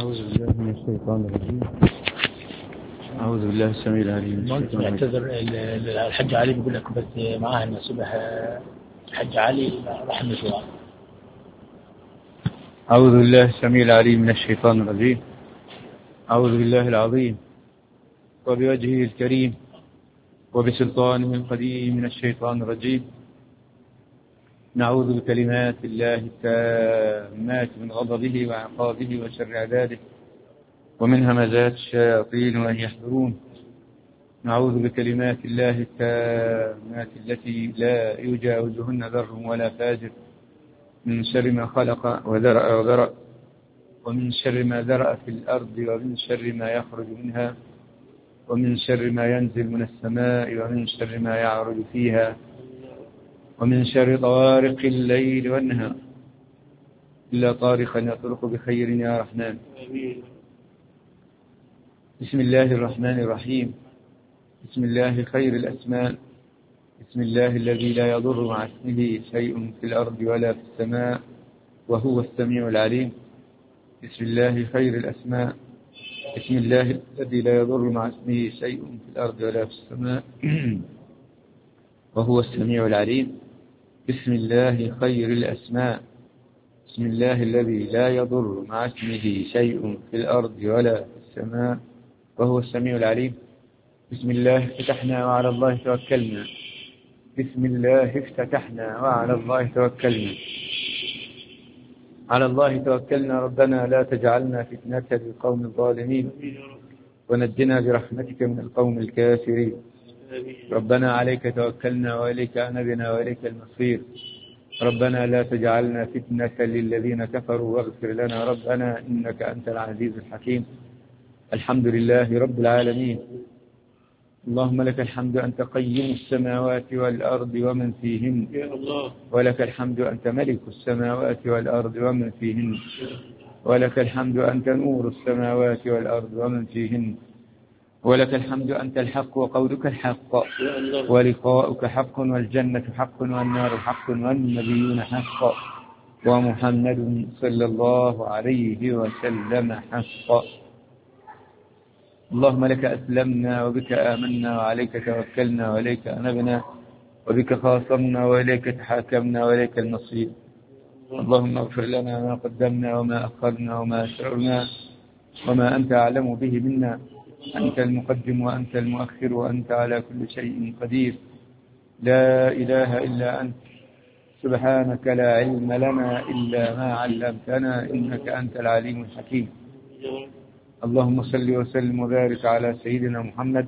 أعوذ بالله من الشيطان الرجيم. أعوذ بالله السميع العليم من الشيطان الرجيم. يعتذر الحج علي بيقول لك بس معاه المسبح الحج علي رحمه الله. أعوذ بالله السميع العليم من الشيطان الرجيم. أعوذ بالله العظيم وبوجهه الكريم وبسلطانه القديم من الشيطان الرجيم. نعوذ بكلمات الله التامات من غضبه وعقابه وشر عباده ومن همزات الشياطين وأن يحضرون. نعوذ بكلمات الله التامات التي لا يجاوزهن بر ولا فاجر من شر ما خلق وذرأ ومن شر ما ذرأ في الأرض ومن شر ما يخرج منها ومن شر ما ينزل من السماء ومن شر ما يعرج فيها ومن شر طوارق الليل والنهار إلا طارقا يطرق بخير يا رحمن. بسم الله الرحمن الرحيم. بسم الله خير الأسماء. بسم الله الذي لا يضر مع اسمه شيء في الأرض ولا في السماء وهو السميع العليم. بسم الله خير الأسماء. بسم الله الذي لا يضر مع اسمه شيء في الأرض ولا في السماء وهو السميع العليم. بسم الله خير الأسماء. بسم الله الذي لا يضر مع اسمه شيء في الأرض ولا في السماء وهو السميع العليم. بسم الله افتتحنا وعلى الله توكلنا. بسم الله افتتحنا وعلى الله توكلنا. على الله توكلنا ربنا لا تجعلنا فتنة للقوم الظالمين ونجنا برحمتك من القوم الكافرين. ربنا عليك توكلنا وإليك أنبنا وإليك المصير. ربنا لا تجعلنا فتنة للذين كفروا واغفر لنا ربنا إنك أنت العزيز الحكيم. الحمد لله رب العالمين. اللهم لك الحمد أنت قيم السماوات والأرض ومن فيهن ولك الحمد أنت ملك السماوات والأرض ومن فيهن ولك الحمد أنت نور السماوات والأرض ومن فيهن ولك الحمد أنت الحق وقولك الحق ولقاؤك حق والجنة حق والنار حق والنبيون حق ومحمد صلى الله عليه وسلم حق. اللهم لك أسلمنا وبك آمنا وعليك توكلنا وإليك أنبنا وبك خاصمنا وإليك تحاكمنا وإليك المصير. اللهم اغفر لنا ما قدمنا وما أخرنا وما أسررنا وما أنت أعلم به منا. أنت المقدم وأنت المؤخر وأنت على كل شيء قدير. لا إله إلا أنت سبحانك لا علم لنا إلا ما علمتنا إنك أنت العليم الحكيم. اللهم صل وسلم وبارك على سيدنا محمد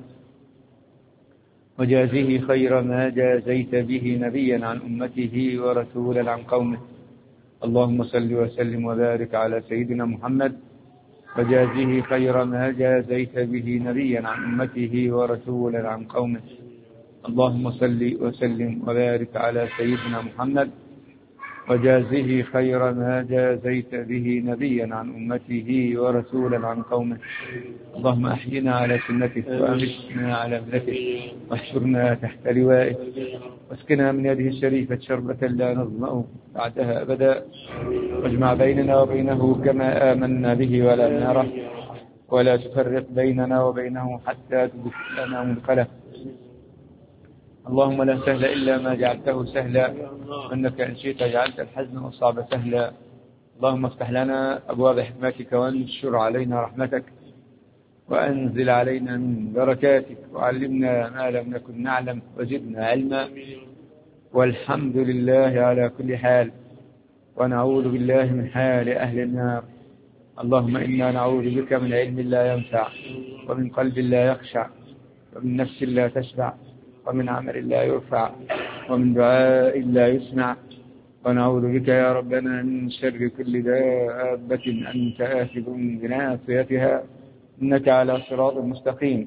وجازه خير ما جازيت به نبيا عن أمته ورسولا عن قومه. اللهم صل وسلم وبارك على سيدنا محمد وجازه خير ما جازيت به نبيا عن أمته ورسولا عن قومه. اللهم صل وسلم وبارك على سيدنا محمد وجازه خير ما جازيت به نبيا عن أمته ورسولا عن قومه. اللهم أحينا على سنتك وأمتنا على ملتك واحشرنا تحت لوائك واسقنا من يده الشريفة شربة لا نظمأ بعدها أبدا واجمع بيننا وبينه كما آمنا به ولم نره ولا تفرق بيننا وبينه حتى تدخل لنا مدخله. اللهم لا سهل إلا ما جعلته سهلا وإنك إن شئت جعلت الحزن والصعب سهلا. اللهم افتح لنا أبواب حكمتك وانشر علينا رحمتك وأنزل علينا من بركاتك وعلمنا ما لم نكن نعلم وزدنا علما. والحمد لله على كل حال ونعوذ بالله من حال أهل النار. اللهم إنا نعوذ بك من علم لا ينفع ومن قلب لا يخشع ومن نفس لا تشبع ومن عمل لا يرفع ومن دعاء لا يسمع. ونعوذ بك يا ربنا من شر كل دابة أنت آخذ بناصيتها إنك على صراط مستقيم.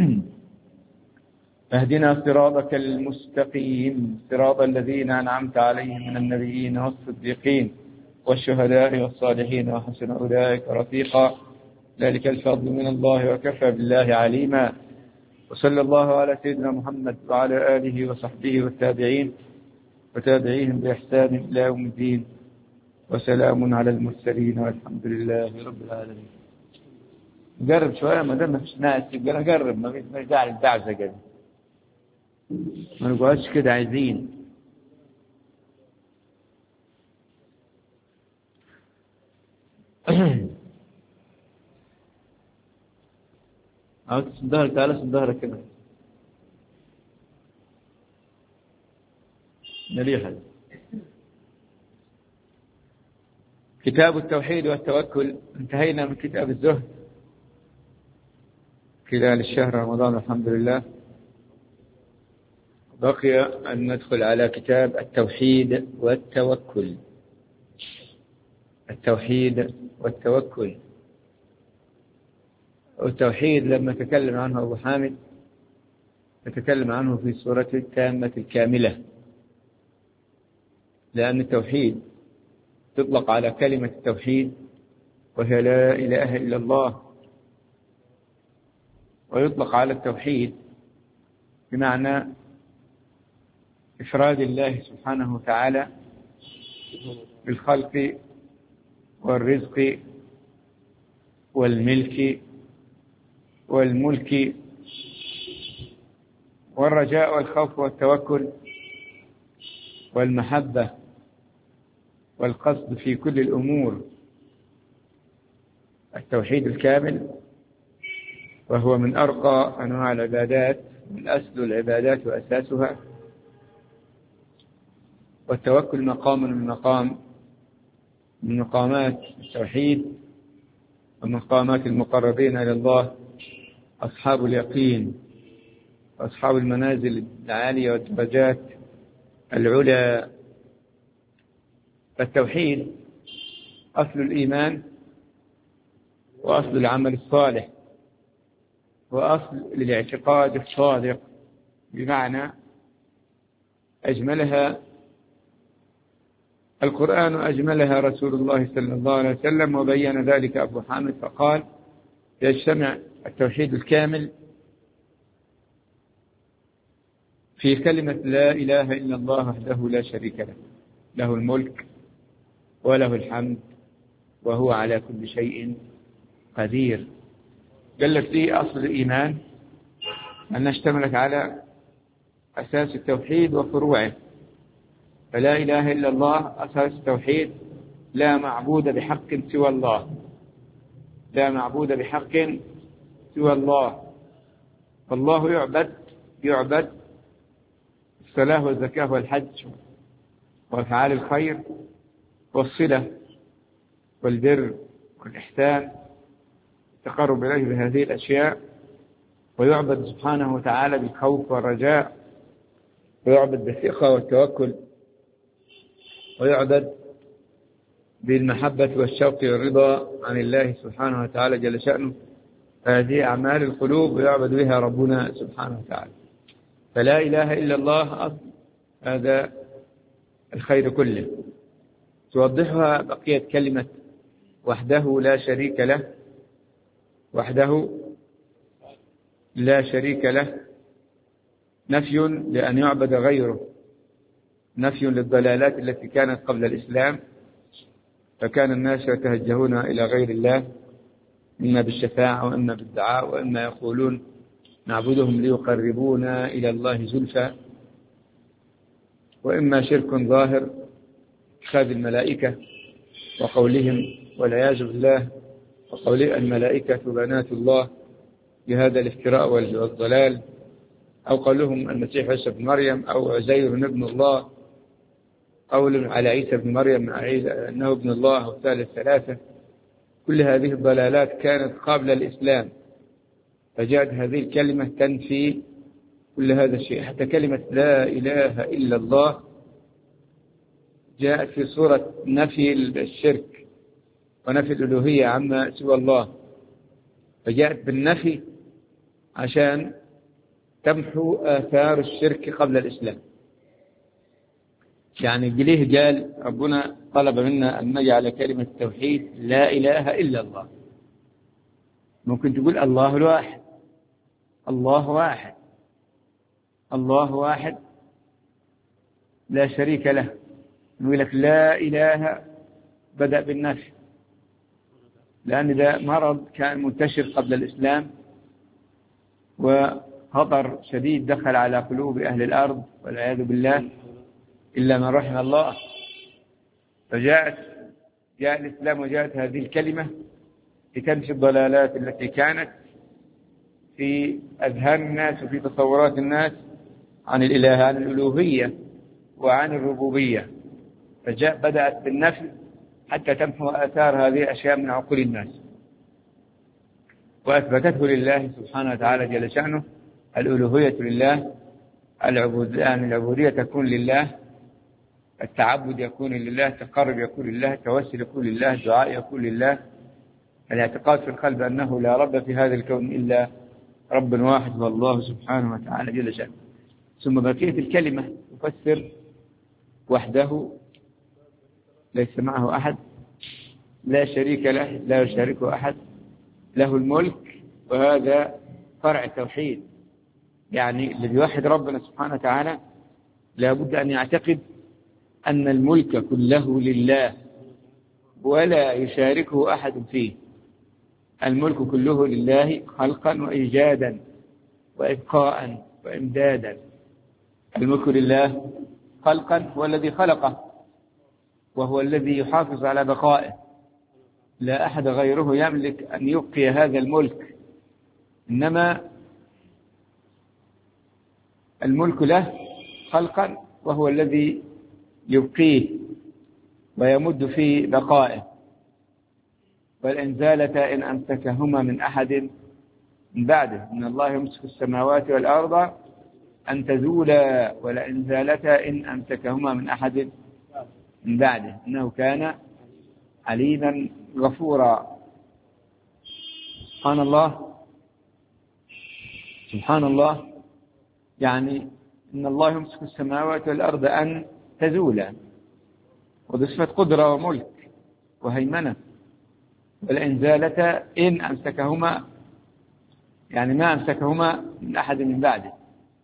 اهدنا صراطك المستقيم صراط الذين أنعمت عليهم من النبيين والصديقين والشهداء والصالحين وحسن أولئك رفيقا. ذلك الفضل من الله وكفى بالله عليما. وصلى الله على سيدنا محمد وعلى آله وصحبه والتابعين وتابعيهم بإحسان إلى يوم الدين. وسلام على المرسلين والحمد لله رب العالمين. جرب شوية ما دام ما فيش ناس يبقى جرب، ما فيش داعي للدعسة كده، ما نقعدش كده عايزين. عاوز ظهرك، تعالى ظهرك كده مريحة. كتاب التوحيد والتوكل، انتهينا من كتاب الزهد خلال الشهر رمضان الحمد لله. بقي أن ندخل على كتاب التوحيد والتوكل. التوحيد والتوكل. والتوحيد لما تكلم عنه أبو حامد تتكلم عنه في سورة التامة الكاملة، لأن التوحيد تطلق على كلمة التوحيد وهي لا إله إلا الله، ويطلق على التوحيد بمعنى إفراد الله سبحانه وتعالى بالخلق والرزق والملك والملك والرجاء والخوف والتوكل والمحبة والقصد في كل الأمور. التوحيد الكامل وهو من أرقى أنواع العبادات، من أسل العبادات وأساسها. والتوكل مقام من مقامات التوحيد ومقامات المقربين إلى الله، أصحاب اليقين وأصحاب المنازل العالية والدرجات العلى. فالتوحيد أصل الإيمان وأصل العمل الصالح وأصل للاعتقاد الصادق، بمعنى أجملها القرآن أجملها رسول الله صلى الله عليه وسلم، وبين ذلك أبو حامد فقال: يجتمع التوحيد الكامل في كلمة لا إله إلا الله وحده لا شريك له، له الملك وله الحمد وهو على كل شيء قدير. قال لك دي أصل الإيمان، أن اشتملت على أساس التوحيد وفروعه. فلا إله إلا الله أساس التوحيد، لا معبود بحق سوى الله، لا معبود بحق سوى الله. فالله يعبد الصلاة والزكاة والحج وأفعال الخير والصلة والبر والإحسان، التقرب إليه بهذه الأشياء، ويعبد سبحانه وتعالى بالخوف والرجاء، ويعبد بالثقة والتوكل، ويعبد بالمحبة والشوق والرضا عن الله سبحانه وتعالى جل شأنه. هذه أعمال القلوب ويعبد بها ربنا سبحانه وتعالى. فلا إله إلا الله أصل هذا الخير كله. توضحها بقية كلمة وحده لا شريك له. وحده لا شريك له نفي لأن يعبد غيره، نفي للضلالات التي كانت قبل الإسلام، فكان الناس يتوجهون إلى غير الله، إما بالشفاعة وإما بالدعاء، وإما يقولون نعبدهم ليقربونا إلى الله زلفى، وإما شرك ظاهر اتخاذ الملائكة وقولهم والعياذ بالله، وقول الملائكة بنات الله بهذا الافتراء والضلال، أو قولهم المسيح عيسى بن مريم أو عزير ابن الله، قول على عيسى بن مريم أنه ابن الله أو ثالث ثلاثة. كل هذه الضلالات كانت قبل الإسلام، فجاءت هذه الكلمة تنفي كل هذا الشيء. حتى كلمة لا إله إلا الله جاءت في صورة نفي الشرك ونفي الألوهية عما سوى الله، فجاءت بالنفي عشان تمحو آثار الشرك قبل الإسلام. يعني ليه قال ربنا طلب منا أن نجعل كلمة التوحيد لا إله إلا الله؟ ممكن تقول الله الواحد، الله واحد، الله واحد لا شريك له. نقول لك لا إله بدأ بالنفي، لأن ده مرض كان منتشر قبل الإسلام، وخطر شديد دخل على قلوب أهل الأرض والعياذ بالله إلا من رحم الله. جاء الإسلام وجاءت هذه الكلمة لتمشي الضلالات التي كانت في أذهان الناس وفي تصورات الناس عن الإله، عن الألوهية وعن الربوبية. بدأت بالنفي حتى تمحو آثار هذه الأشياء من عقول الناس، وأثبتته لله سبحانه وتعالى جل شأنه. الألوهية لله، العبودية تكون لله، التعبد يكون لله، التقرب يكون لله، التوسل يكون لله، الدعاء يكون لله، الاعتقاد في القلب أنه لا رب في هذا الكون إلا رب واحد هو الله سبحانه وتعالى جل شأنه. ثم بقية الكلمة تفسر وحده ليس معه أحد، لا شريك له، لا يشاركه أحد، له الملك، وهذا فرع التوحيد. يعني اللي بيوحد ربنا سبحانه وتعالى لابد أن يعتقد أن الملك كله لله ولا يشاركه أحد فيه. الملك كله لله خلقا وإيجادا وإبقاء وإمدادا. الملك لله خلقا هو الذي خلقه وهو الذي يحافظ على بقائه، لا أحد غيره يملك أن يبقي هذا الملك، إنما الملك له خلقا وهو الذي يبقيه ويمد في بقائه. والإن زالتا إن أمسكهما من أحد من بعده، إن الله يمسك السماوات والأرض أن تزولا ولئن زالتا إن أمسكهما من أحد من بعده إنه كان عليما غفورا. سبحان الله، سبحان الله، يعني إن الله يمسك السماوات والأرض أن تزولا، وده صفة قدرة وملك وهيمنة. ولئن زالتا إن أمسكهما، يعني ما أمسكهما من أحد من بعده.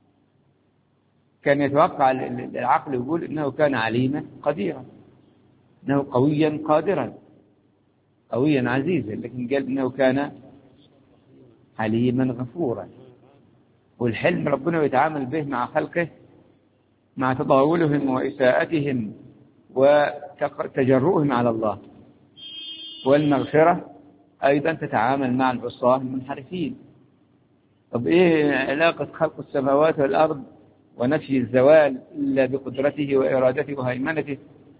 كان يتوقع العقل يقول إنه كان عليما قديرا، إنه قويا قادرا، قويا عزيزا، لكن قال إنه كان حليما غفورا. والحلم ربنا يتعامل به مع خلقه مع تطاولهم وإساءتهم وتجرؤهم على الله. والمغفرة أيضا تتعامل مع العصاة المنحرفين. طب إيه علاقة خلق السماوات والأرض ونفي الزوال إلا بقدرته وإرادته وهيمنته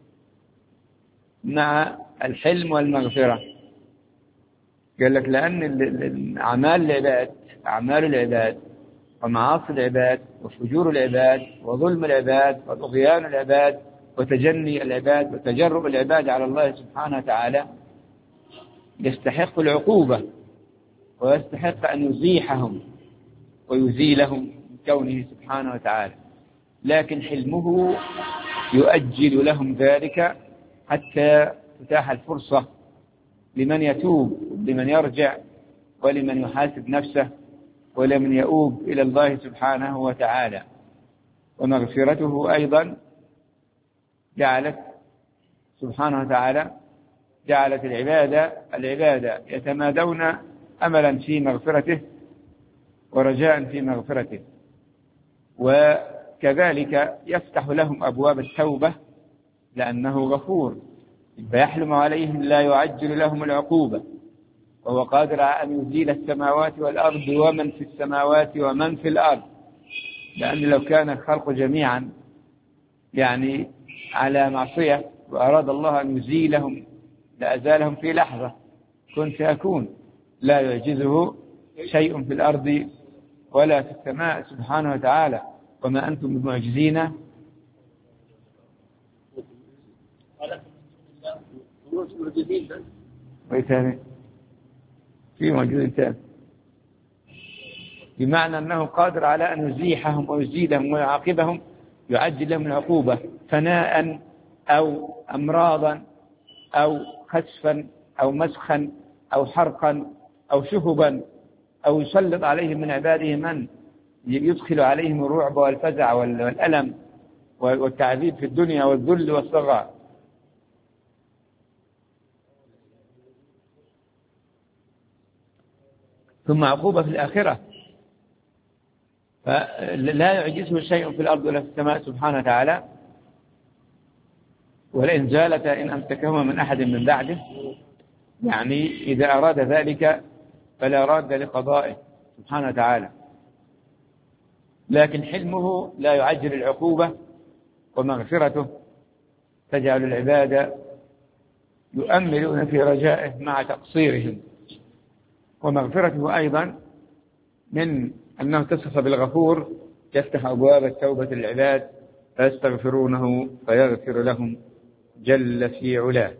مع الحلم والمغفرة؟ قال لك لأن أعمال العباد ومعاصي العباد وفجور العباد وظلم العباد وطغيان العباد وتجني العباد وتجرؤ العباد على الله سبحانه وتعالى يستحق العقوبة، ويستحق أن يزيحهم ويزيلهم من كونه سبحانه وتعالى. لكن حلمه يؤجل لهم ذلك حتى تتاح الفرصة لمن يتوب ولمن يرجع ولمن يحاسب نفسه ولمن يؤوب إلى الله سبحانه وتعالى. ومغفرته أيضا جعلت سبحانه وتعالى جعلت العبادة يتمادون أملا في مغفرته ورجاء في مغفرته، وكذلك يفتح لهم أبواب التوبة لأنه غفور، فيحلم عليهم لا يعجل لهم العقوبة، وهو قادر على أن يزيل السماوات والأرض ومن في السماوات ومن في الأرض. لأن لو كان الخلق جميعا يعني على معصية وأراد الله أن يزيلهم لأزالهم في لحظة، كن فيكون، لا يعجزه شيء في الأرض ولا في السماء سبحانه وتعالى، وما أنتم بمعجزين. وإيه في موجود ثاني، بمعنى أنه قادر على أن يزيحهم ويزيلهم ويعاقبهم، يعجل لهم العقوبة فناء أو أمراضا أو خسفا أو مسخا أو حرقا أو شهبا، أو يسلط عليهم من عباده من يدخل عليهم الرعب والفزع والألم والتعذيب في الدنيا والذل والصغار. ثم عقوبة في الآخرة. فلا يعجزه شيء في الأرض ولا في السماء سبحانه وتعالى. ولئن زالتا إن أمسكهما من أحد من بعده، يعني إذا أراد ذلك فلا راد لقضائه سبحانه وتعالى. لكن حلمه لا يعجل العقوبة، ومغفرته تجعل العباد يؤملون في رجائه مع تقصيرهم. ومغفرته أيضا من أنه اتصف بالغفور، يفتح أبواب التوبة للعباد فيستغفرونه فيغفر لهم جل في علاه.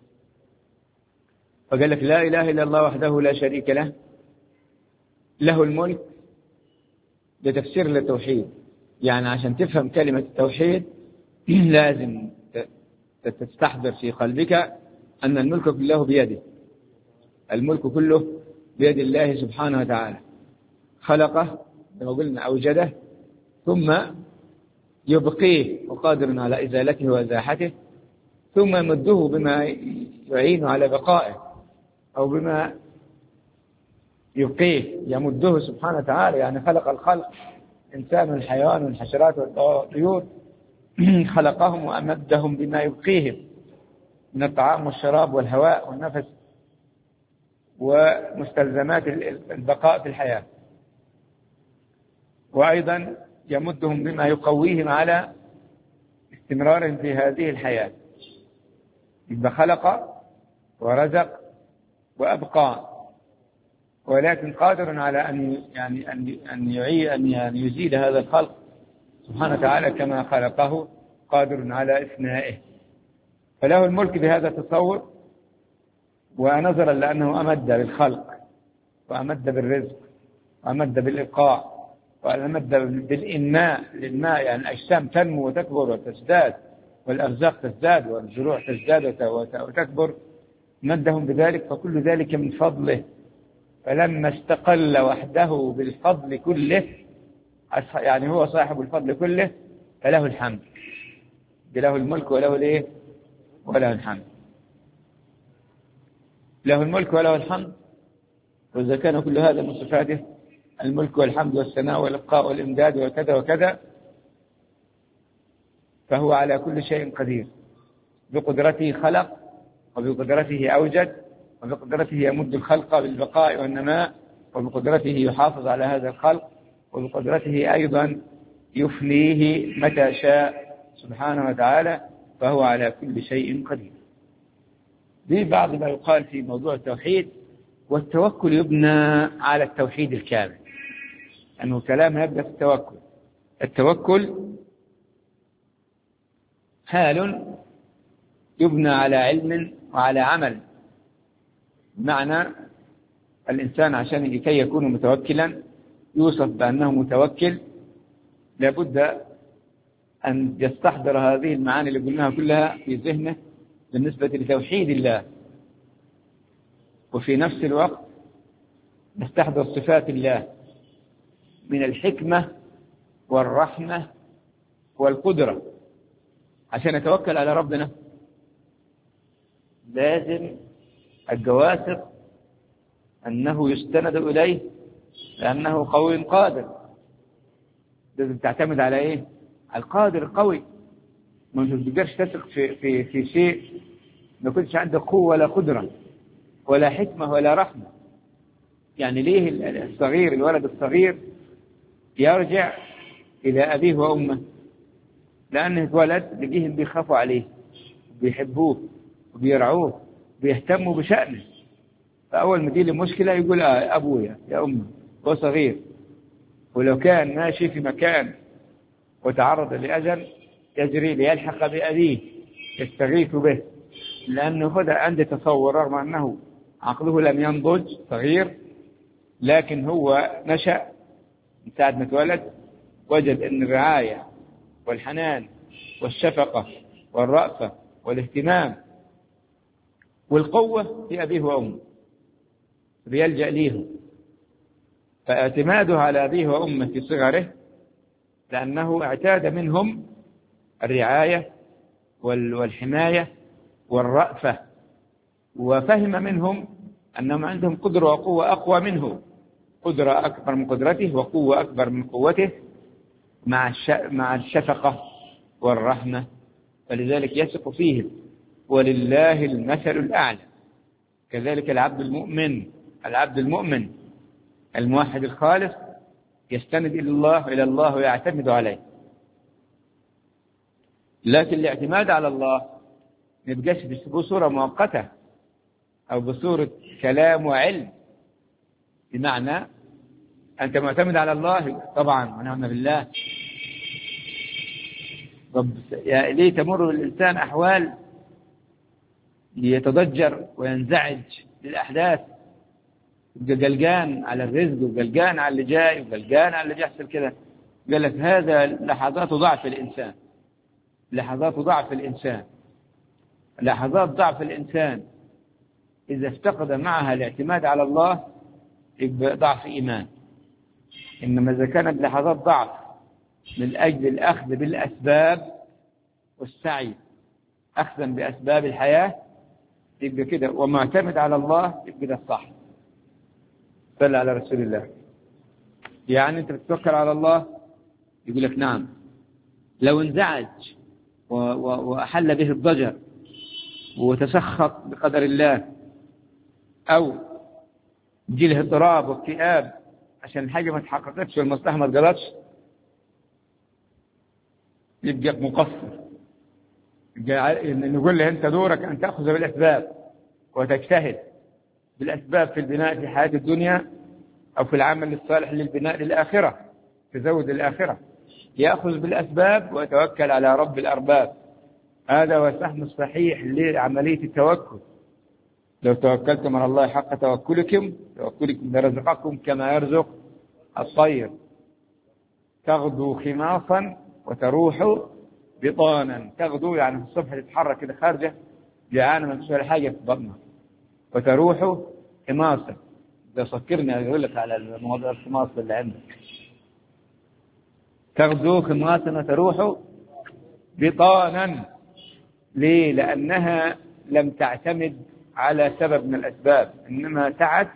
فقال لك لا إله إلا الله وحده لا شريك له، له الملك. لتفسير للتوحيد، يعني عشان تفهم كلمة التوحيد لازم تستحضر في قلبك أن الملك كله بيده. الملك كله بيد الله سبحانه وتعالى، خلقه كما قلنا، أوجده، ثم يبقيه وقادر على إزالته وإزاحته، ثم يمده بما يعين على بقائه أو بما يبقيه، يمده سبحانه وتعالى. يعني خلق الخلق، إنسان والحيوان والحشرات والطيور، خلقهم وأمدهم بما يبقيهم من الطعام والشراب والهواء والنفس ومستلزمات البقاء في الحياة. وأيضا يمدهم بما يقويهم على استمرارهم في هذه الحياة. يبقى خلق ورزق وأبقى، ولكن قادر على أن يزيد هذا الخلق سبحانه وتعالى كما خلقه، قادر على إفنائه. فله الملك بهذا التصور. ونظرا لأنه أمد بالخلق وأمد بالرزق وأمد بالإبقاء وأمد بالإنماء، للماء يعني الأجسام تنمو وتكبر وتزداد، والأرزاق تزداد والزروع تزداد وتكبر، مدهم بذلك. فكل ذلك من فضله. فلما استقل وحده بالفضل كله، يعني هو صاحب الفضل كله، فله الحمد. له الملك وله الايه وله الحمد. له الملك وله الحمد. وإذا كان كل هذا من صفاته، الملك والحمد والثناء والإبقاء والإمداد وكذا وكذا، فهو على كل شيء قدير. بقدرته خلق، وبقدرته أوجد، وبقدرته يمد الخلق بالبقاء والنماء، وبقدرته يحافظ على هذا الخلق، وبقدرته أيضا يفنيه متى شاء سبحانه وتعالى. فهو على كل شيء قدير. دي بعض ما يقال في موضوع التوحيد. والتوكل يبنى على التوحيد الكامل، أنه كلام يبدأ في التوكل. التوكل حال يبنى على علم وعلى عمل. بمعنى الإنسان عشان لكي يكون متوكلا يوصف بأنه متوكل، لابد أن يستحضر هذه المعاني اللي قلناها كلها في ذهنه بالنسبة لتوحيد الله. وفي نفس الوقت نستحضر صفات الله من الحكمة والرحمة والقدرة. عشان نتوكل على ربنا لازم الجواسق أنه يستند إليه، لأنه قوي قادر. لازم تعتمد على إيه؟ على القادر القوي. ما تقدرش تثق في شيء ما كنتش عندك قوة ولا قدرة ولا حكمة ولا رحمة. يعني ليه الصغير، الولد الصغير يرجع إلى أبيه وأمه؟ لأنه اتولد لقيهم بيخافوا عليه، بيحبوه وبيرعوه، بيهتموا بشأنه. فأول ما تجيله مشكلة يقول أبويا يا أمي. هو صغير، ولو كان ماشي في مكان وتعرض لأجل يجري ليلحق بأبيه يستغيث به، لأنه هذا عنده تصور رغم أنه عقله لم ينضج، صغير، لكن هو نشأ من ساعة ما اتولد وجد أن الرعاية والحنان والشفقة والرأفة والاهتمام والقوة في أبيه وأمه، بيلجأ ليهم. فاعتماده على أبيه وأمه في صغره لأنه اعتاد منهم الرعاية والحماية والرأفة، وفهم منهم أنهم عندهم قدرة وقوة أقوى منه، قدرة أكبر من قدرته وقوة أكبر من قوته، مع الشفقة والرحمة، فلذلك يثق فيه. ولله المثل الأعلى. كذلك العبد المؤمن الموحد الخالص يستند إلى الله ويعتمد عليه. لكن الاعتماد على الله ما يبقاش بصورة مؤقتة أو بصورة كلام وعلم. بمعنى أنت معتمد على الله طبعا ونعم بالله. طب ليه تمر بالإنسان أحوال يتضجر وينزعج للأحداث، قلقان على الرزق وقلقان على اللي جاي وقلقان على اللي بيحصل كده؟ قال لك هذا لحظات ضعف الإنسان. لحظات ضعف الإنسان إذا افتقد معها الاعتماد على الله يبقى ضعف إيمان. إنما إذا كانت لحظات ضعف من أجل الأخذ بالأسباب والسعي أخذا بأسباب الحياة يبقى كده، ومعتمد على الله يبقى ده الصح. صلى على رسول الله. يعني أنت بتتوكل على الله، يقول لك نعم. لو انزعج وأحل به الضجر وتسخط بقدر الله، أو يجي له اضطراب واكتئاب عشان الحاجة ما تحققتش والمصلحة ما اتقضتش، يبقى مقصر. نقول له أنت دورك أن تأخذ بالأسباب وتجتهد بالأسباب في البناء في حياة الدنيا أو في العمل الصالح للبناء للآخرة، تزود الآخرة. يأخذ بالأسباب ويتوكل على رب الأرباب. هذا هو الفهم الصحيح لعملية التوكل. لو توكلتم على الله حق توكلكم لرزقكم كما يرزق الطير تغدو خماصا وتروح بطانا. تغدو يعني في الصبح تتحرك كده خارجة جعانة ما تسوي حاجة في بطنها، وتروح خماصا. إذا فكرني أقول لك على الموضوع الخماص اللي عندك. تغدو خماصا وتروح بطانا. ليه؟ لأنها لم تعتمد على سبب من الأسباب، إنما سعت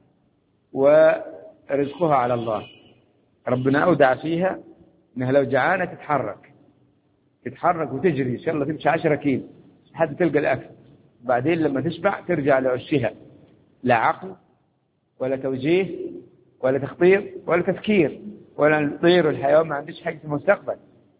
ورزقها على الله. ربنا أودع فيها إنها لو جعانة تتحرك وتجري، إن شاء الله تمشي 10 كيلو لحد تلقى الأكل. بعدين لما تشبع ترجع لعشها. لا عقل ولا توجيه ولا تخطيط ولا تفكير. ولا الطير والحيوان ما عندش حاجة في المستقبل،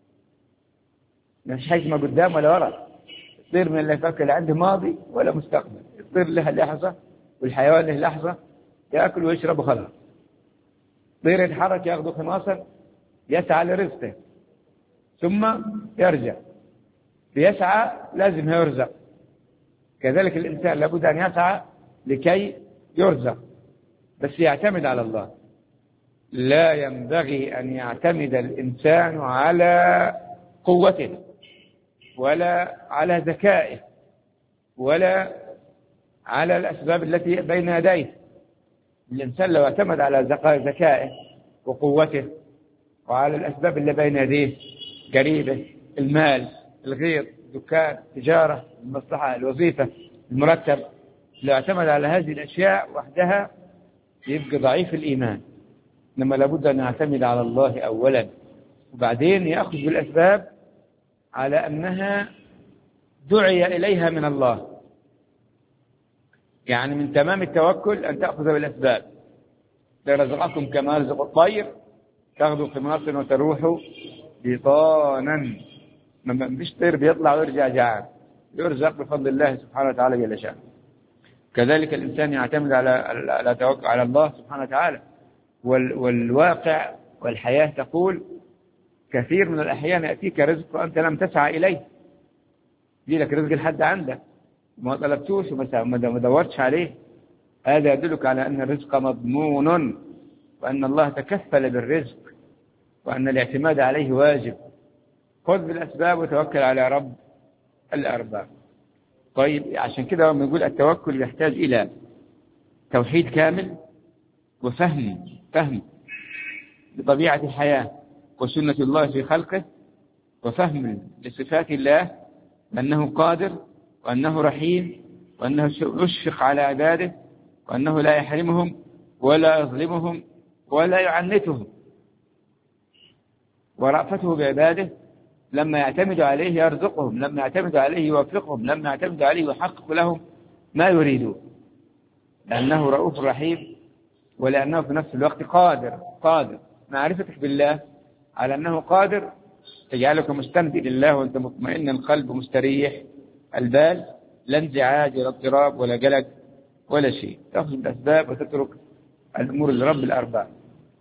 ما فيش حاجة ما قدام ولا ورا. الطير من اللي يفكر لا عنده ماضي ولا مستقبل. الطير له لحظة والحيوان له لحظة، يأكل ويشرب وخلاص. الطير يتحرك يأخذ خماصا يسعى لرزقه ثم يرجع. بيسعى لازم يرزق. كذلك الإنسان لابد أن يسعى لكي يرزق، بس يعتمد على الله. لا ينبغي أن يعتمد الإنسان على قوته ولا على ذكائه ولا على الأسباب التي بين يديه. الإنسان لو اعتمد على ذكائه وقوته وعلى الأسباب اللي بين يديه، قريبه، المال، الغير، الدكان، التجارة، المصلحة، الوظيفة، المرتب، لو اعتمد على هذه الأشياء وحدها يبقى ضعيف الإيمان. إنما لابد أن يعتمد على الله أولا، وبعدين يأخذ بالأسباب على أنها دعي إليها من الله. يعني من تمام التوكل أن تأخذ بالأسباب. لرزقكم كما يرزق الطير تغدو خماصا وتروح بطانا. ما فيش طير بيطلع ويرجع جعان، يرزق بفضل الله سبحانه وتعالى جل شأنه. كذلك الإنسان يعتمد على توكل على الله سبحانه وتعالى. والواقع والحياة تقول كثير من الأحيان يأتيك رزق وأنت لم تسعى إليه. يجي لك رزق لحد عندك وما طلبتوش وما دورتش عليه. هذا يدلك على أن الرزق مضمون، وأن الله تكفل بالرزق، وأن الاعتماد عليه واجب. خذ بالأسباب وتوكل على رب الأرباب. طيب عشان كده لما يقول التوكل يحتاج إلى توحيد كامل وفهم لطبيعة الحياة وسنة الله في خلقه، وفهم لصفات الله أنه قادر وأنه رحيم وأنه يشفق على عباده وأنه لا يحرمهم ولا يظلمهم ولا يعنتهم، ورأفته بعباده لما يعتمد عليه يرزقهم، لما يعتمد عليه يوفقهم، لما يعتمد عليه يحقق لهم ما يريدون، لأنه رؤوف رحيم، ولأنه في نفس الوقت قادر. معرفتك بالله على أنه قادر تجعلك مستند إلى الله وأنت مطمئن القلب مستريح البال، لا انزعاج ولا اضطراب ولا قلق ولا شيء. تأخذ بالأسباب وتترك الأمور لرب الأرباب.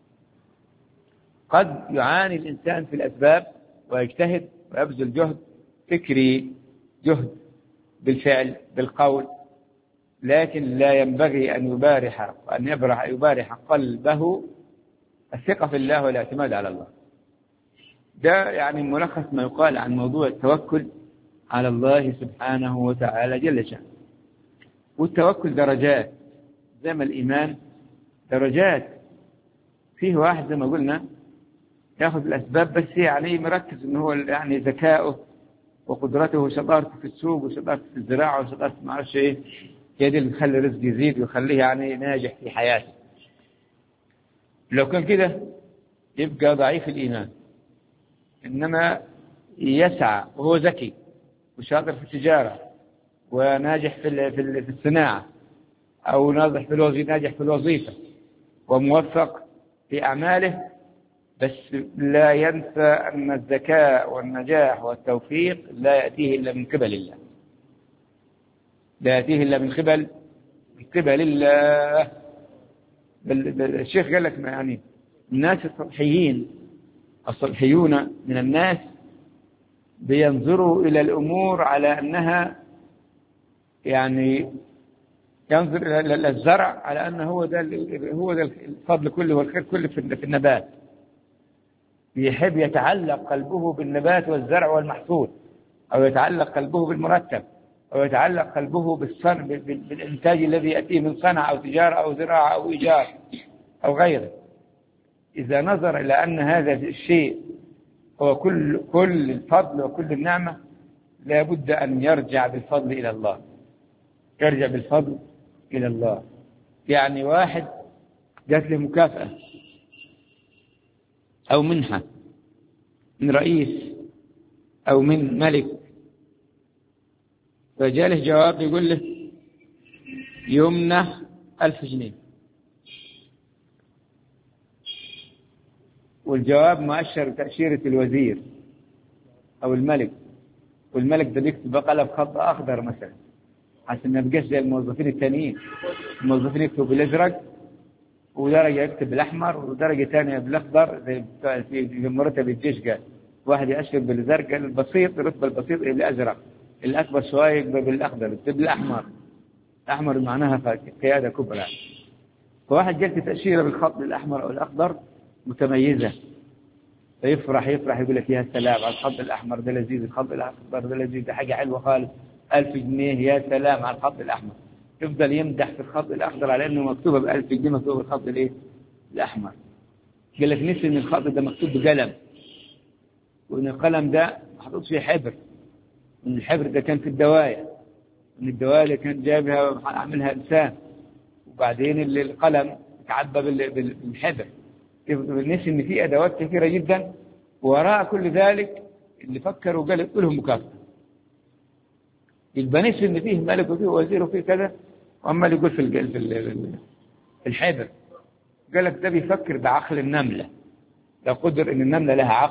قد يعاني الإنسان في الأسباب ويجتهد ويبذل جهد فكري، جهد بالفعل بالقول، لكن لا ينبغي أن يبارح قلبه الثقة في الله والاعتماد على الله. ده يعني ملخص ما يقال عن موضوع التوكل على الله سبحانه وتعالى جل شأنه. والتوكل درجات زي ما الإيمان درجات. فيه واحد زي ما قلنا يأخذ الأسباب بس يعني مركز إنه هو يعني ذكائه وقدرته وشطارته في السوق وشطارته في الزراعة وشطارته ما أعرفش إيه، هي دي اللي تخلي رزق يزيد ويخليه يعني ناجح في حياته. لو كان كده يبقى ضعيف الإيمان. إنما يسعى وهو ذكي وشاطر في التجارة وناجح في الصناعة، أو ناجح في الوظيفة وموفق في أعماله، بس لا ينسى أن الذكاء والنجاح والتوفيق لا يأتيه إلا من قبل الله، لا يأتيه إلا من قبل الله. الشيخ قال لك يعني الناس الصالحيون من الناس بينظروا إلى الأمور على أنها يعني ينظر إلى الزرع على أنه هو ده الفضل كله والخير كله في النبات. يحب يتعلق قلبه بالنبات والزرع والمحصول، أو يتعلق قلبه بالمرتب، أو يتعلق قلبه بالإنتاج الذي يأتيه من صنعة أو تجارة أو زراعة أو إيجار أو غيره. إذا نظر إلى أن هذا الشيء هو كل الفضل وكل النعمة، لا بد أن يرجع بالفضل إلى الله، يرجع بالفضل إلى الله. يعني واحد جات له مكافأة أو منحة من رئيس أو من ملك، فجاله جواب يقول له يمنح 1000 جنيه، والجواب مؤشر تأشيرة الوزير أو الملك، والملك ده بيكتب بقلم خط أخضر مثلا عشان ما يبقاش زي الموظفين التانيين. الموظفين يكتبوا بالأزرق ودرجة يكتب بالأحمر ودرجة ثانية بالأخضر زي في مرتب الجيش. قال واحد يأشر بالأزرق البسيط، الرتبة البسيط بالأزرق، الأكبر شوية بالأخضر بالأحمر. الأحمر معناها قيادة كبرى. فواحد جلت تأشيرة بالخط الأحمر أو الأخضر متميزة، فيفرح يقول لك يا سلام على الخط الأحمر ده لذيذ، الخط الأخضر ده لذيذ، ده حاجة حلوة خالص، 1000 جنيه يا سلام على الخط الأحمر. يفضل يمدح في الخط الأخضر على أنه مكتوبة ب1000 جنيه مكتوبة بالخط الأحمر. قال لك نسي إن الخط ده مكتوب بقلم، وإن القلم ده محطوط فيه حبر، وإن الحبر ده كان في الدواية، وإن الدواية كان جايبها عاملها إنسان، وبعدين القلم تعبى بالحبر. نسي إن في أدوات كثيرة جدا، وراء كل ذلك اللي فكروا قال لهم مكافأة. يبقى نسي إن فيه ملك وفيه وزير وفيه كذا، وأما اللي يقول في الحبر. قال لك ده بيفكر بعقل النملة. لو قدر إن النملة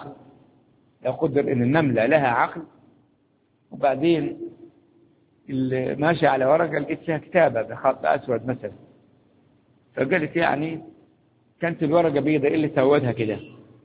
لها عقل، وبعدين اللي ماشي على ورقة لقيت فيها كتابة بخط أسود مثلا، فقالت يعني كانت الورقة بيضة، إيه اللي سودها كده؟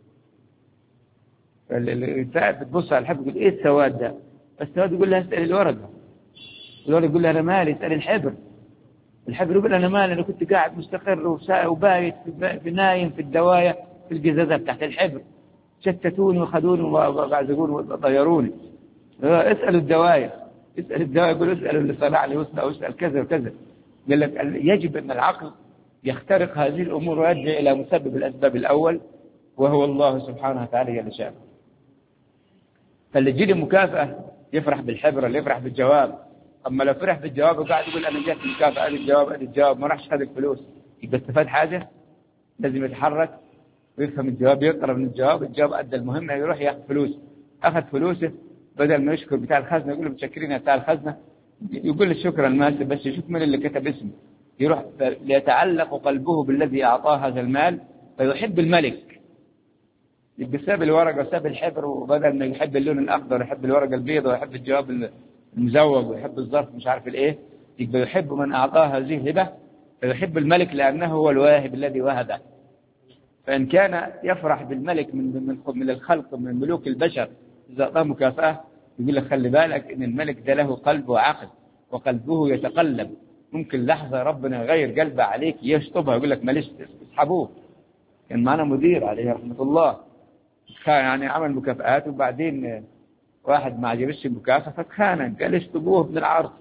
بتبص على الحبر يقول إيه السواد ده؟ السواد يقول لها اسأل الورقة يقول لها أنا مالي، اسأل الحبر يقول أنا مالي، أنا كنت قاعد مستقر وبايت في نايم في الدواية في الجزازة تحت الحبر، شتتوني وخذوني وبعزقوني وطيروني. اسألوا الدواية يقول اسألوا اللي صنع لي واسأل واسأل كذا وكذا. قال لك يجب أن العقل يخترق هذه الأمور ويرجع إلى مسبب الأسباب الأول، وهو الله سبحانه وتعالى جل شأنه. فاللي يجي له مكافأة يفرح بالحبر، اللي يفرح بالجواب. أما لو فرح بالجواب وقاعد يقول أنا جات مكافأة الجواب ما راحش خذ الفلوس، يبقى استفاد حاجة؟ لازم يتحرك ويفهم الجواب، يقرب من الجواب أدى المهمة، يروح ياخذ فلوس. أخذ فلوسه بدل ما يشكر بتاع الخزنة يقول له متشكرين يا بتاع الخزنة، يقول له شكرا ماسي، بس يشوف من اللي كتب اسمه، يروح ليتعلق قلبه بالذي أعطاه هذا المال فيحب الملك. يبقى ساب الورقة وساب الحبر، وبدل ما يحب اللون الأخضر يحب الورقة البيضاء ويحب الجواب المزوج ويحب الظرف مش عارف الإيه، يبقى يحب من أعطاه هذه الهبة فيحب الملك لأنه هو الواهب الذي وهبه. فإن كان يفرح بالملك من الخلق من ملوك البشر إذا أعطاه مكافأة، يقول لك خلي بالك إن الملك ده له قلب وعقل وقلبه يتقلب، ممكن لحظة ربنا يغير قلبه عليك يشطبها، يقول لك معلش اسحبوه. كان معنا مدير عليه رحمة الله يعني عمل مكافآت وبعدين واحد ما عجبش المكافأة فاتخانق قال اشطبوه من العرض.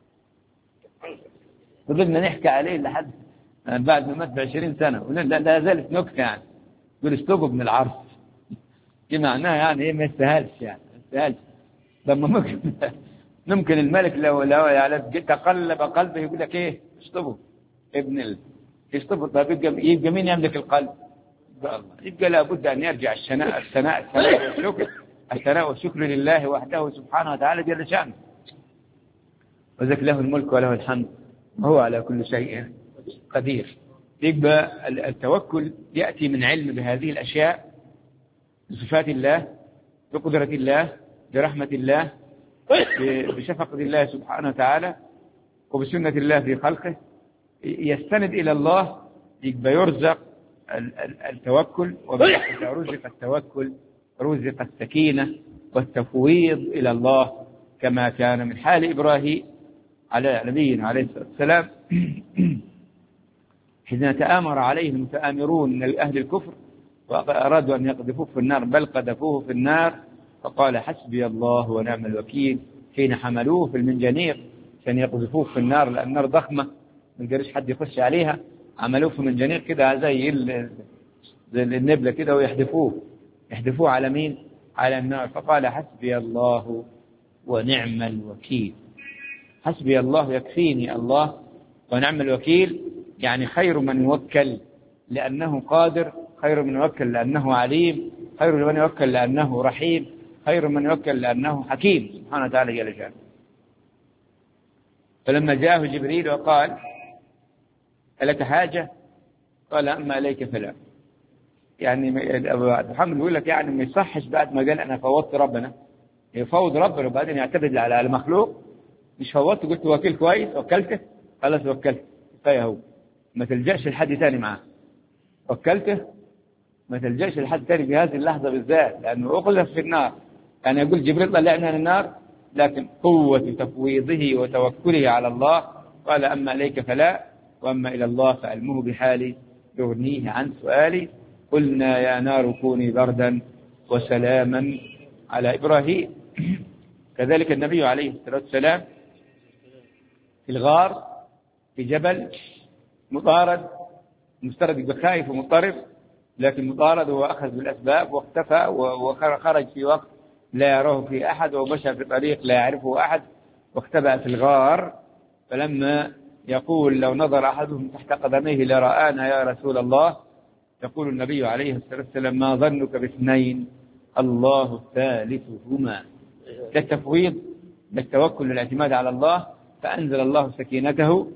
فضلنا نحكي عليه لحد بعد ما مات ب20 سنة ولا زالت نكتة يعني، يقول اشطبوا من العرض. دي معناها يعني ايه؟ ما يستاهلش يعني، ما يستاهلش. لما ممكن الملك لو يعني تقلب قلبه يقول لك ايه؟ اشطبوا اشطبوا. طيب يبقى مين يملك القلب؟ الله. يبقى لابد أن يرجع الثناء والشكر لله وحده سبحانه وتعالى جل شأنه، وذلك له الملك وله الحمد وهو على كل شيء قدير. يبقى التوكل يأتي من علم بهذه الأشياء، بصفات الله، بقدرة الله، برحمة الله، بشفقة الله سبحانه وتعالى، وبسنة الله في خلقه. يستند إلى الله يبقى يرزق التوكل، وبإذا رزق التوكل رزق السكينة والتفويض إلى الله، كما كان من حال إبراهيم على نبينا عليه الصلاة والسلام حين تآمر عليه المتآمرون من أهل الكفر وأرادوا أن يقذفوه في النار، بل قذفوه في النار فقال حسبي الله ونعم الوكيل. حين حملوه في المنجنيق كان يقذفوه في النار لأن النار ضخمة ما يقدرش حد يخش عليها، عملوه في منجنيق كده زي النبلة كده ويحدفوه على مين؟ على النار. فقال حسبي الله ونعم الوكيل. حسبي الله يكفيني الله، ونعم الوكيل يعني خير من يوكل لأنه قادر، خير من يوكل لأنه عليم، خير من يوكل لأنه رحيم، خير من يوكل لأنه حكيم سبحانه وتعالى جل شأنه. فلما جاءه جبريل وقال ألك حاجة؟ قال أما إليك فلا. يعني محمد يقول لك يعني ما يصحش بعد ما قال أنا فوضت ربنا يفوض ربنا وبعدين يعتمد على المخلوق. مش فوضت، قلت وكيل كويس، وكلته خلاص، وكلته كفاية هو، ما تلجأش لحد تاني معاه. وكلته ما تلجأش لحد تاني في هذه اللحظة بالذات، لأنه أقذف في النار. كان يقول جبريل طلعنا من النار، لكن قوة تفويضه وتوكله على الله قال أما إليك فلا، وأما إلى الله فعلمه بحالي يغنيه عن سؤالي. قلنا يا نار كوني بردا وسلاما على إبراهيم. كذلك النبي عليه الصلاة والسلام في الغار في جبل مطارد، مفترض يبقى خايف ومضطرب، لكن مطارد وأخذ بالأسباب واختفى وخرج في وقت لا يراه في أحد، ومشى في طريق لا يعرفه أحد، واختبأ في الغار. فلما يقول لو نظر أحدهم تحت قدميه لرآنا يا رسول الله، يقول النبي عليه الصلاة والسلام ما ظنك باثنين الله ثالثهما. كالتفويض بالتوكل والاعتماد على الله، فأنزل الله سكينته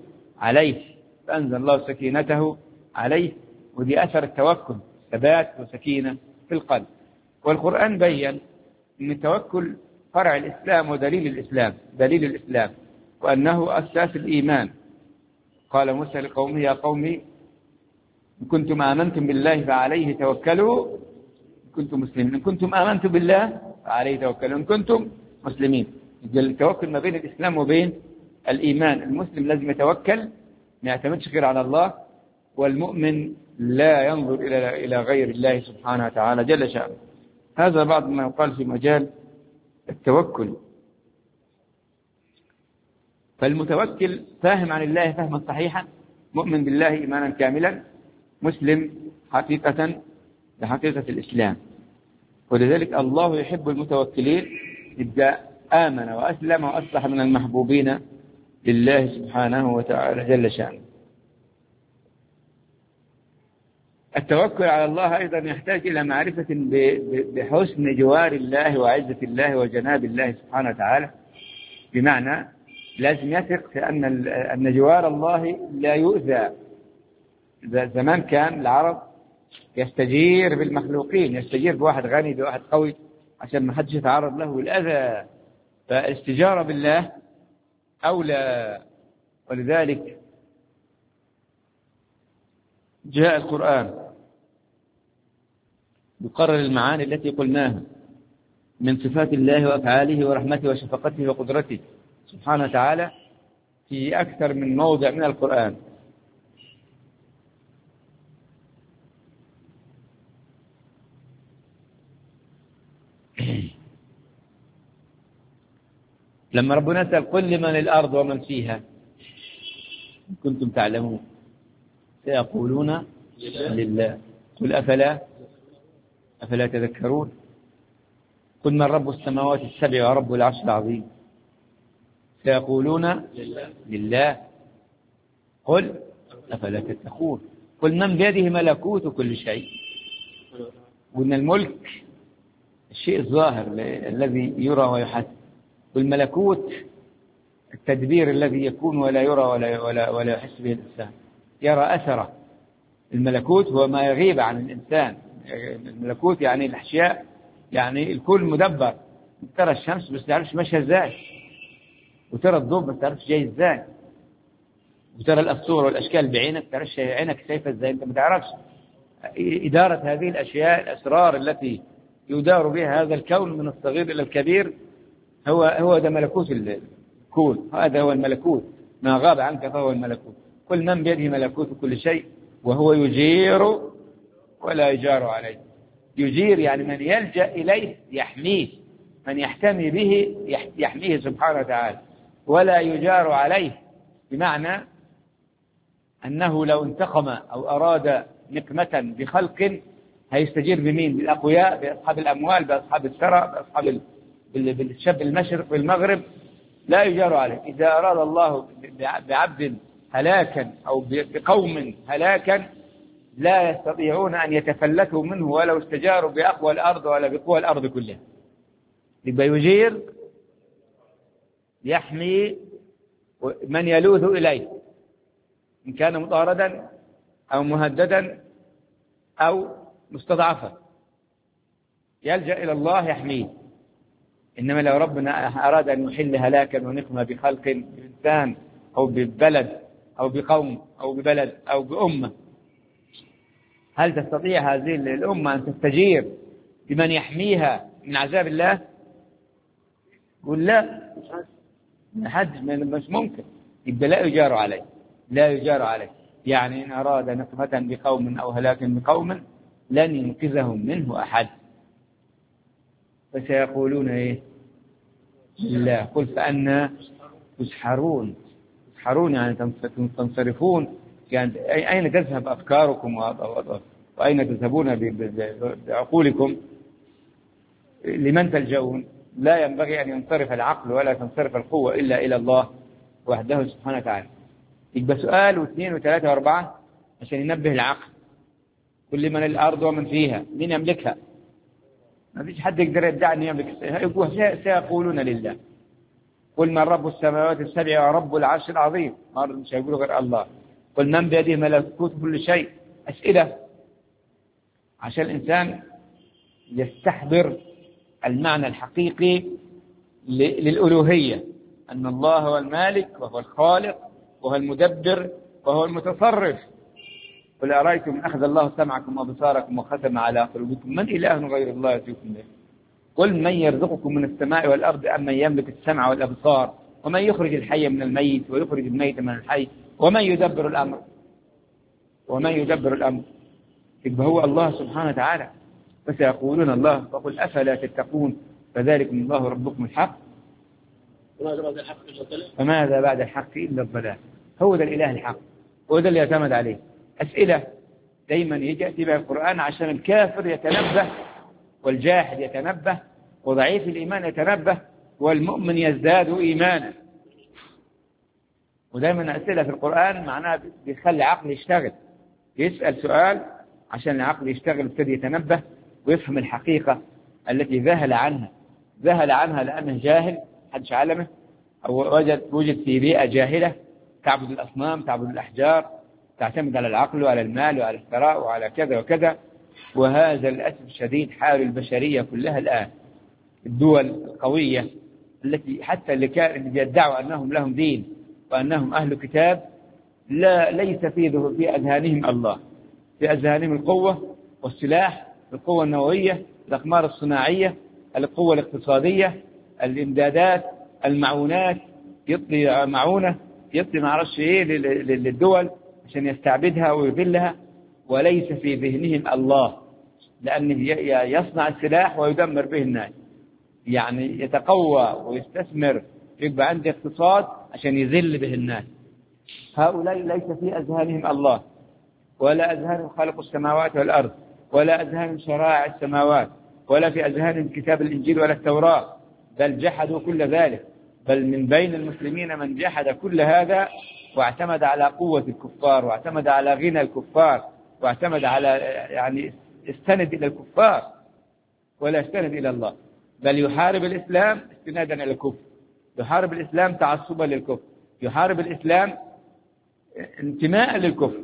عليه، ودي أثر التوكل، ثبات وسكينة في القلب. والقرآن بيّن أن التوكل فرع الإسلام ودليل الإسلام، وأنه أساس الإيمان. قال موسى لقومه يا قوم إن كنتم آمنتم بالله فعليه توكلوا إن كنتم مسلمين. إن كنتم آمنتم بالله فعليه توكلوا إن كنتم مسلمين. التوكل ما بين الإسلام وبين الإيمان. المسلم لازم يتوكل، ما يعتمدش غير على الله، والمؤمن لا ينظر إلى غير الله سبحانه وتعالى جل شأنه. هذا بعض ما يقال في مجال التوكل. فالمتوكل فاهم عن الله فهما صحيحا، مؤمن بالله إيمانا كاملا، مسلم حقيقة بحقيقة الإسلام. ولذلك الله يحب المتوكلين، يبقى آمن وأسلم وأصبح من المحبوبين لله سبحانه وتعالى جل شأنه. التوكل على الله أيضا يحتاج إلى معرفة بحسن جوار الله وعزة الله وجناب الله سبحانه وتعالى، بمعنى لازم يثق في أن جوار الله لا يؤذى. زمان كان العرب يستجير بالمخلوقين، يستجير بواحد غني بواحد قوي عشان ما حدش يتعرض له بالأذى، فالاستجارة بالله أولى. ولذلك جاء القرآن يقرر المعاني التي قلناها من صفات الله وأفعاله ورحمته وشفقته وقدرته سبحانه وتعالى في أكثر من موضع من القرآن. لما ربنا سأل قل لمن الأرض ومن فيها كنتم تعلمون سيقولون لله قل أفلا تذكرون قل من رب السماوات السبع ورب العرش العظيم سيقولون لله قل أفلا تتقون قل من بيده ملكوت كل شيء. وإن الملك الشيء الظاهر الذي يرى ويحس، والملكوت التدبير الذي يكون ولا يرى ولا يحس به الإنسان، يرى أثره. الملكوت هو ما يغيب عن الإنسان. الملكوت يعني الأشياء، يعني الكون مدبر. ترى الشمس بس تعرفش ماشية ازاي، وترى الضوء بس تعرفش جاي ازاي، وترى الصور والأشكال بعينك تعرفش عينك شايفة ازاي، انت ما تعرفش. إدارة هذه الأشياء، الأسرار التي يدار بها هذا الكون من الصغير إلى الكبير، هو ده ملكوت الكون. هذا هو الملكوت، ما غاب عنك فهو الملكوت. كل من بيده ملكوت كل شيء وهو يجير ولا يجار عليه. يجير يعني من يلجأ إليه يحميه، من يحتمي به يحميه سبحانه وتعالى، ولا يجار عليه، بمعنى أنه لو انتقم أو أراد نقمة بخلق هيستجير بمين؟ بالأقوياء، بأصحاب الأموال، بأصحاب الثراء، بأصحاب بالشاب المشرق والمغرب، لا يجار عليه. إذا أراد الله بعبد هلاكا أو بقوم هلاكا لا يستطيعون أن يتفلتوا منه ولو استجاروا بأقوى الأرض ولا بقوى الأرض كلها. يبقى يجير يحمي من يلوذ إليه إن كان مطاردا أو مهددا أو مستضعفا، يلجأ إلى الله يحميه. إنما لو ربنا أراد أن يحل هلاكا ونقمة بخلق، بإنسان أو ببلد أو بقوم أو ببلد أو بأمة، هل تستطيع هذه الأمة أن تستجير بمن يحميها من عذاب الله؟ قل لا، مش ممكن. يبقى لا يجار عليه، لا يجار عليه. يعني إن أراد نقمة بقوم أو هلاكا بقوم لن ينقذهم منه أحد. فسيقولون إيه؟ لا. قل فأنا تسحرون. تسحرون يعني تنصرفون. يعني أين تذهب أفكاركم وأين تذهبون بعقولكم؟ لمن تلجؤون؟ لا ينبغي أن ينصرف العقل ولا تنصرف القوة إلا إلى الله وحده سبحانه وتعالى. يبقى سؤال واثنين وثلاثة وأربعة عشان ينبه العقل. كل من الأرض ومن فيها، من يملكها؟ ما فيش حد يقدر يدعي أن يملك. سيقولون لله. قل من رب السماوات السبع ورب العرش العظيم. مش هيقولوا غير الله. قل من بيده ملكوت كل شيء. أسئلة عشان الإنسان يستحضر المعنى الحقيقي للألوهية، أن الله هو المالك وهو الخالق وهو المدبر وهو المتصرف. قل أرأيتم إن أخذ الله سمعكم وبصاركم وختم على قلوبكم من إله غير الله يأتيكم به؟ قل من يرزقكم من السماء والأرض أم من يملك السمع والأبصار ومن يخرج الحي من الميت ويخرج الميت من الحي ومن يدبر الأمر. يبقى هو الله سبحانه وتعالى. فسيقولون الله. فقل أفلا تتقون فذلكم الله ربكم الحق فماذا بعد الحق إلا الضلال. هو ده الإله الحق، هو ده اللي يعتمد عليه. أسئلة دايما يأتي بها القرآن عشان الكافر يتنبه، والجاحد يتنبه، وضعيف الإيمان يتنبه، والمؤمن يزداد إيمانا. ودايما أسئلة في القرآن معناها بيخلي عقل يشتغل، يسأل سؤال عشان العقل يشتغل ويبتدي يتنبه ويفهم الحقيقة التي ذهل عنها لأنه جاهل محدش علمه، أو وجد في بيئة جاهلة تعبد الأصنام، تعبد الأحجار، تعتمد على العقل وعلى المال وعلى الثراء وعلى كذا وكذا. وهذا للأسف الشديد حال البشرية كلها الآن. الدول القوية التي حتى اللي بيدعوا أنهم لهم دين وأنهم أهل كتاب، ليس في أذهانهم الله، في أذهانهم القوة والسلاح، القوة النووية، الأقمار الصناعية، القوة الاقتصادية، الإمدادات، المعونات، يعطي معونة، يعطي معرفش إيه للدول عشان يستعبدها ويذلها، وليس في ذهنهم الله، لأنه يصنع السلاح ويدمر به الناس، يعني يتقوى ويستثمر، يبقى عنده اقتصاد عشان يذل به الناس. هؤلاء ليس في أذهانهم الله، ولا أذهانهم خالق السماوات والأرض، ولا أذهانهم شرائع السماوات، ولا في أذهانهم كتاب الإنجيل ولا التوراة، بل جحدوا كل ذلك. بل من بين المسلمين من جحد كل هذا واعتمد على قوة الكفار، واعتمد على غنى الكفار، واعتمد على يعني استند إلى الكفار ولا استند إلى الله، بل يحارب الإسلام استنادا إلى الكفر، يحارب الإسلام تعصبا للكفر، يحارب الإسلام انتماء للكفر،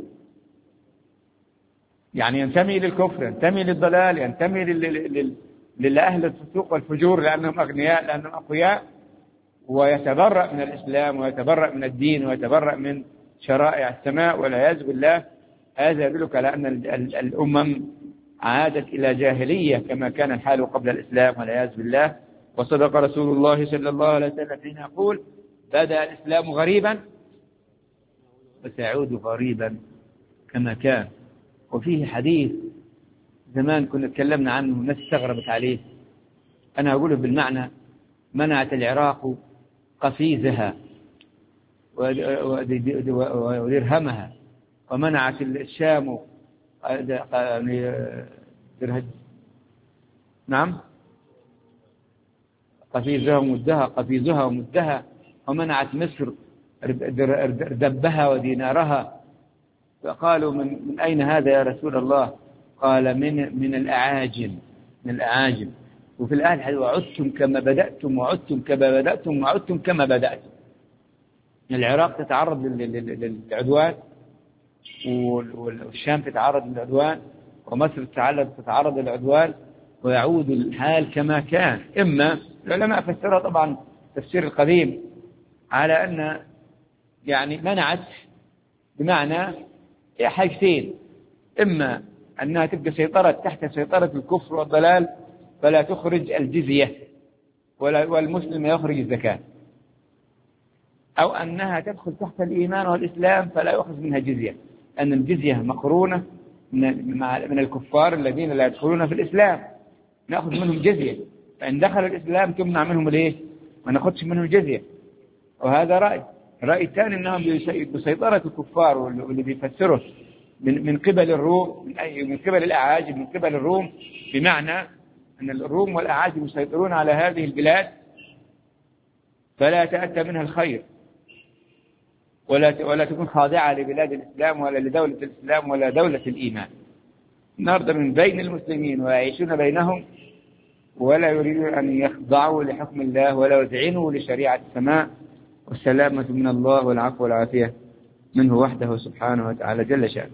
يعني ينتمي للكفر، ينتمي للضلال، ينتمي لأهل الفسوق والفجور لأنهم أغنياء، لأنهم أقوياء، ويتبرأ من الإسلام ويتبرأ من الدين ويتبرأ من شرائع السماء والعياذ بالله. هذا يدلك على أن الأمم عادت إلى جاهلية كما كان الحال قبل الإسلام والعياذ بالله. وصدق رسول الله صلى الله عليه وسلم حين يقول: بدأ الإسلام غريبا وسيعود غريبا كما كان. وفيه حديث زمان كنا تكلمنا عنه والناس استغربت عليه، أنا أقوله بالمعنى: منعت العراق قفيزها ودرهمها، ومنعت الشام نعم قفيزها ومدها، ومنعت مصر دبها ودينارها. فقالوا: من أين هذا يا رسول الله؟ قال: من الأعاجم، من الأعاجم. وفي الآية: وعدتم كما بدأتم وعدتم كما بدأتم وعدتم كما بدأتم. العراق تتعرض للعدوان، والشام تتعرض للعدوان، ومصر تتعرض للعدوان، ويعود الحال كما كان. إما العلماء فسرها طبعا تفسير القديم على أن يعني منعت بمعنى حاجتين: إما أنها تبقى تحت سيطرة الكفر والضلال فلا تخرج الجزية والمسلم يخرج الزكاة، أو أنها تدخل تحت الإيمان والإسلام فلا يأخذ منها جزية، أن الجزية مقرونة من الكفار الذين لا يدخلون في الإسلام، نأخذ منهم جزية، فإن دخل الإسلام تمنع منهم ليه؟ ما نأخذش منهم جزية. وهذا رأي. الرأي الثاني أنهم بسيطرة الكفار، واللي بيفسره من قبل الروم، من قبل الأعاجم، من قبل الروم، بمعنى أن الروم والأعاجم يسيطرون على هذه البلاد فلا يتأتى منها الخير، ولا تكون خاضعة لبلاد الإسلام ولا لدولة الإسلام ولا دولة الإيمان. النهارده من بين المسلمين ويعيشون بينهم ولا يريدون أن يخضعوا لحكم الله ولا يذعنوا لشريعة السماء، والسلامة من الله والعفو والعافية منه وحده سبحانه وتعالى جل شأنه.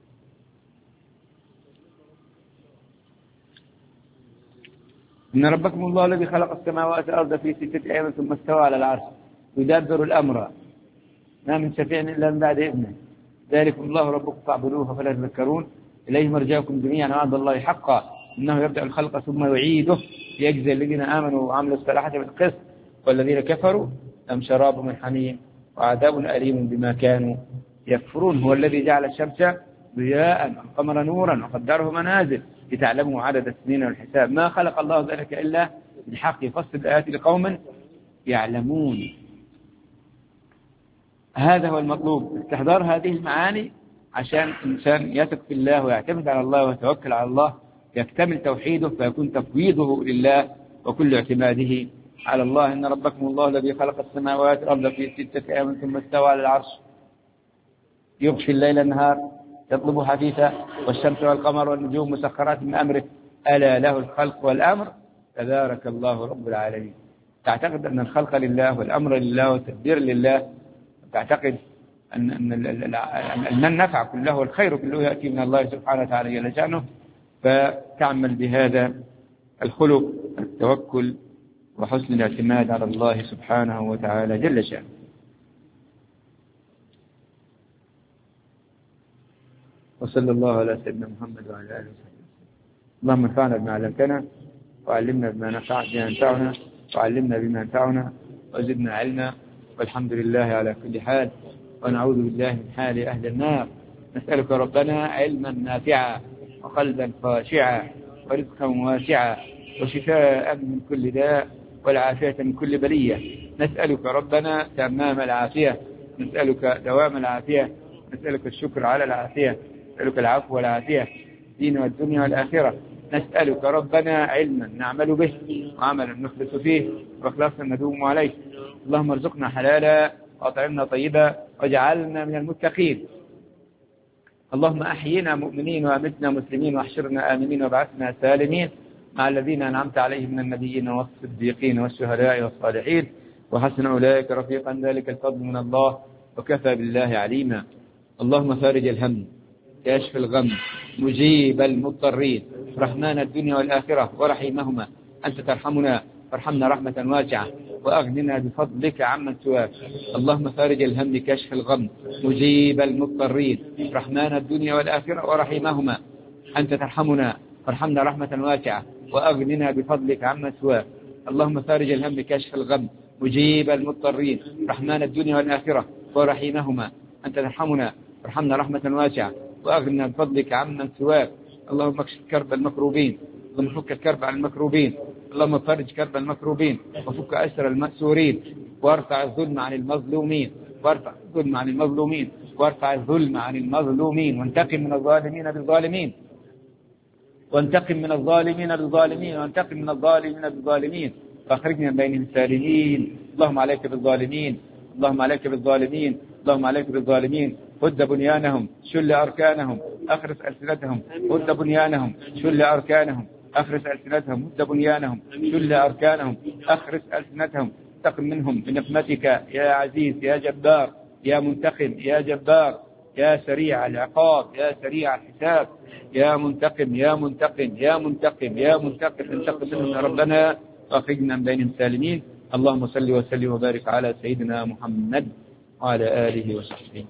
إن ربكم الله الذي خلق السماوات والأرض في 6 أيام ثم استوى على العرش يدبر الأمر ما من شفيع إلا من بعد إذنه ذلكم الله ربكم فاعبدوه فلا تذكرون إليه مرجعكم جميعا وعد الله حقا إنه يبدأ الخلق ثم يعيده ليجزي الذين آمنوا وعملوا الصالحات بالقسط والذين كفروا لهم شراب من حميم وعذاب أليم بما كانوا يكفرون. هو الذي جعل الشمس ضياء والقمر نورا وقدره منازل لتعلموا عدد السنين والحساب ما خلق الله ذلك إلا بالحق يفصل الآيات لقوم يعلمون. هذا هو المطلوب، استحضار هذه المعاني عشان الإنسان يثق في الله ويعتمد على الله ويتوكل على الله، يكتمل توحيده فيكون تفويضه لله وكل اعتماده على الله. إن ربكم الله الذي خلق السماوات والأرض في 6 أيام ثم استوى على العرش يغشي الليل النهار يطلب حثيثا والشمس والقمر والنجوم مسخرات من أمره ألا له الخلق والأمر تبارك الله رب العالمين. تعتقد أن الخلق لله والأمر لله والتدبير لله، تعتقد أن النفع كله والخير كله يأتي من الله سبحانه وتعالى جل شأنه، فتعمل بهذا الخلق التوكل وحسن الاعتماد على الله سبحانه وتعالى جل شأنه. وصلى الله على سيدنا محمد وعلى آله وصحبه. اللهم انفعنا بما علمتنا وعلمنا بما ينفعنا وعلمنا بما ينفعنا وزدنا علما، والحمد لله على كل حال، ونعوذ بالله من حال أهل النار. نسألك ربنا علما نافعا وقلبا خاشعا ورزقا واسعا وشفاء من كل داء والعافية من كل بلية. نسألك ربنا تمام العافية، نسألك دوام العافية، نسألك الشكر على العافية، نسألك العفو والعافية الدين والدنيا والآخرة. نسألك ربنا علما نعمل به وعملا نخلص فيه وإخلاصا ندوم عليه. اللهم ارزقنا حلالا وأطعمنا طيبا واجعلنا من المتقين. اللهم أحينا مؤمنين وأمتنا مسلمين واحشرنا آمنين وابعثنا سالمين مع الذين أنعمت عليهم من النبيين والصديقين والشهداء والصالحين وحسن أولئك رفيقا، ذلك الفضل من الله وكفى بالله عليما. اللهم فارج الهم كاشف الغم مجيب المضطرين رحمن الدنيا والآخرة ورحيمهما، أنت ترحمنا فارحمنا رحمة واسعة وأغننا بفضلك عمن سواك. اللهم فارج الهم كاشف الغم مجيب المضطرين رحمن الدنيا والآخرة ورحيمهما، أنت ترحمنا فارحمنا رحمة واسعة وأغننا بفضلك عمن سواك. اللهم فارج الهم كاشف الغم مجيب المضطرين رحمن الدنيا والآخرة ورحيمهما، أنت ترحمنا فارحمنا رحمة واسعة وأغننا بفضلك عمن سواك. اللهم اكشف كرب المكروبين، اللهم فك الكرب عن المكروبين، اللهم فرج كرب المكروبين وفك أسر المأسورين وارفع الظلم عن المظلومين، وارفع الظلم عن المظلومين، وارفع الظلم عن المظلومين، وانتقم من الظالمين بالظالمين، وانتقم من الظالمين بالظالمين، وانتقم من الظالمين بالظالمين، فاخرجنا من بينهم سالمين. اللهم عليك بالظالمين، اللهم عليك بالظالمين، اللهم عليك بالظالمين. هد بنيانهم شل أركانهم أخرس ألسنتهم، هد بنيانهم شل أركانهم أخرس ألسنتهم، هد بنيانهم شل أركانهم أخرس ألسنتهم. انتقم منهم بنقمتك يا عزيز يا جبار يا منتقم يا جبار يا سريع العقاب يا سريع الحساب يا منتقم يا منتقم يا منتقم يا منتقم. انتقم منهم يا ربنا واخرجنا من بينهم سالمين. اللهم صل وسلم وبارك على سيدنا محمد وعلى آله وصحبه.